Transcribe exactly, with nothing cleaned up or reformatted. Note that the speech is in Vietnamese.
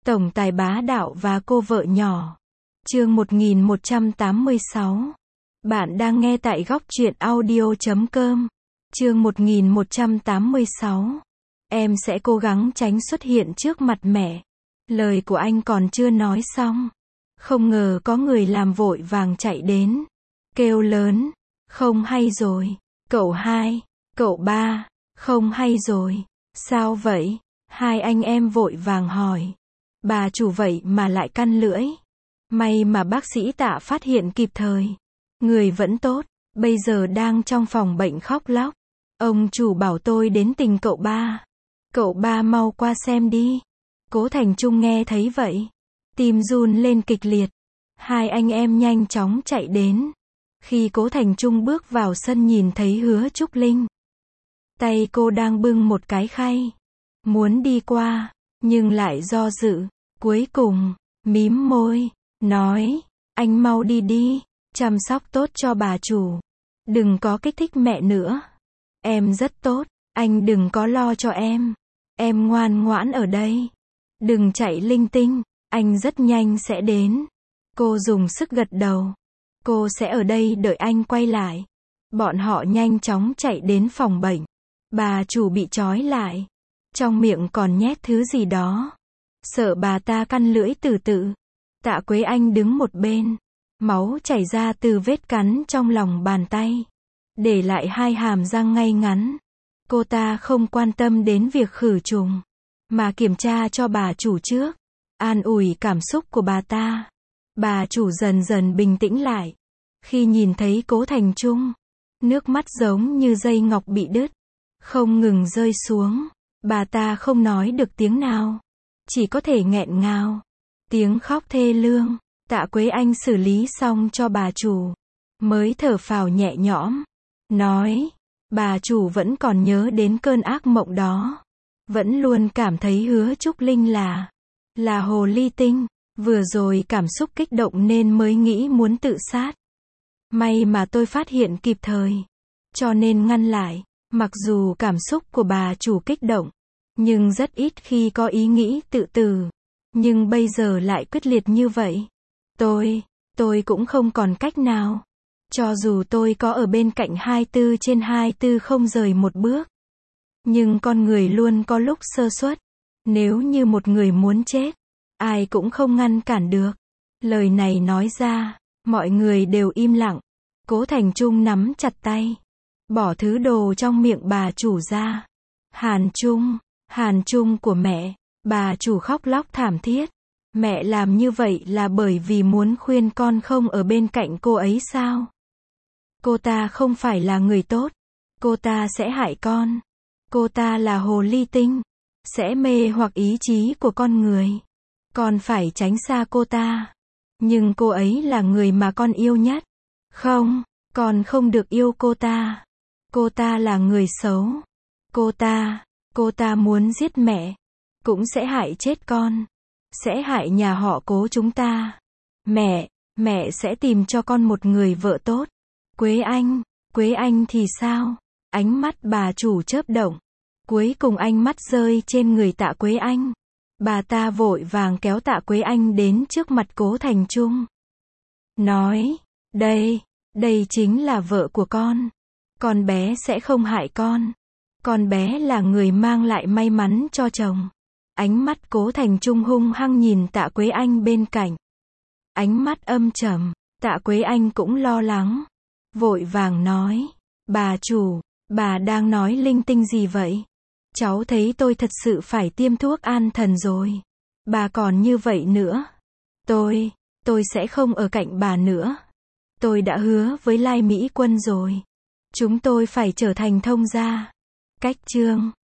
Tổng tài bá đạo và cô vợ nhỏ. Chương một nghìn một trăm tám mươi sáu. Bạn đang nghe tại góc truyện audio chấm com. Chương một nghìn một trăm tám mươi sáu. Em sẽ cố gắng tránh xuất hiện trước mặt mẹ. Lời của anh còn chưa nói xong. Không ngờ có người làm vội vàng chạy đến. Kêu lớn. Không hay rồi. Cậu hai. Cậu ba. Không hay rồi. Sao vậy? Hai anh em vội vàng hỏi. Bà chủ vậy mà lại căn lưỡi. May mà bác sĩ Tạ phát hiện kịp thời. Người vẫn tốt, bây giờ đang trong phòng bệnh khóc lóc. Ông chủ bảo tôi đến tình cậu ba. Cậu ba mau qua xem đi. Cố Thành Trung nghe thấy vậy, tim run lên kịch liệt. Hai anh em nhanh chóng chạy đến. Khi Cố Thành Trung bước vào sân nhìn thấy Hứa Trúc Linh. Tay cô đang bưng một cái khay. Muốn đi qua, nhưng lại do dự. Cuối cùng, mím môi, nói, anh mau đi đi, chăm sóc tốt cho bà chủ. Đừng có kích thích mẹ nữa. Em rất tốt, anh đừng có lo cho em. Em ngoan ngoãn ở đây. Đừng chạy linh tinh, anh rất nhanh sẽ đến. Cô dùng sức gật đầu. Cô sẽ ở đây đợi anh quay lại. Bọn họ nhanh chóng chạy đến phòng bệnh. Bà chủ bị trói lại. Trong miệng còn nhét thứ gì đó. Sợ bà ta căn lưỡi từ tự. Tạ Quế Anh đứng một bên. Máu chảy ra từ vết cắn trong lòng bàn tay. Để lại hai hàm răng ngay ngắn. Cô ta không quan tâm đến việc khử trùng. Mà kiểm tra cho bà chủ trước. An ủi cảm xúc của bà ta. Bà chủ dần dần bình tĩnh lại. Khi nhìn thấy Cố Thành Trung. Nước mắt giống như dây ngọc bị đứt. Không ngừng rơi xuống. Bà ta không nói được tiếng nào. Chỉ có thể nghẹn ngào. Tiếng khóc thê lương. Tạ Quế Anh xử lý xong cho bà chủ. Mới thở phào nhẹ nhõm. Nói. Bà chủ vẫn còn nhớ đến cơn ác mộng đó. Vẫn luôn cảm thấy Hứa Trúc Linh là. Là hồ ly tinh. Vừa rồi cảm xúc kích động nên mới nghĩ muốn tự sát. May mà tôi phát hiện kịp thời. Cho nên ngăn lại. Mặc dù cảm xúc của bà chủ kích động. Nhưng rất ít khi có ý nghĩ tự tử. Nhưng bây giờ lại quyết liệt như vậy. Tôi, tôi cũng không còn cách nào. Cho dù tôi có ở bên cạnh hai mươi tư trên hai mươi tư không rời một bước. Nhưng con người luôn có lúc sơ suất. Nếu như một người muốn chết, ai cũng không ngăn cản được. Lời này nói ra, mọi người đều im lặng. Cố Thành Trung nắm chặt tay. Bỏ thứ đồ trong miệng bà chủ ra. Hàn Trung. Hàn Trung của mẹ. Bà chủ khóc lóc thảm thiết. Mẹ làm như vậy là bởi vì muốn khuyên con không ở bên cạnh cô ấy sao? Cô ta không phải là người tốt. Cô ta sẽ hại con. Cô ta là hồ ly tinh. Sẽ mê hoặc ý chí của con người. Con phải tránh xa cô ta. Nhưng cô ấy là người mà con yêu nhất. Không, con không được yêu cô ta. Cô ta là người xấu. Cô ta, cô ta muốn giết mẹ. Cũng sẽ hại chết con. Sẽ hại nhà họ Cố chúng ta. Mẹ, mẹ sẽ tìm cho con một người vợ tốt. Quế Anh, Quế Anh thì sao? Ánh mắt bà chủ chớp động. Cuối cùng ánh mắt rơi trên người Tạ Quế Anh. Bà ta vội vàng kéo Tạ Quế Anh đến trước mặt Cố Thành Trung. Nói, đây, đây chính là vợ của con. Con bé sẽ không hại con. Con bé là người mang lại may mắn cho chồng. Ánh mắt Cố Thành Trung hung hăng nhìn Tạ Quế Anh bên cạnh. Ánh mắt âm trầm. Tạ Quế Anh cũng lo lắng. Vội vàng nói. Bà chủ, bà đang nói linh tinh gì vậy? Cháu thấy tôi thật sự phải tiêm thuốc an thần rồi. Bà còn như vậy nữa. Tôi, tôi sẽ không ở cạnh bà nữa. Tôi đã hứa với Lai Mỹ Quân rồi. Chúng tôi phải trở thành thông gia. Cách chương.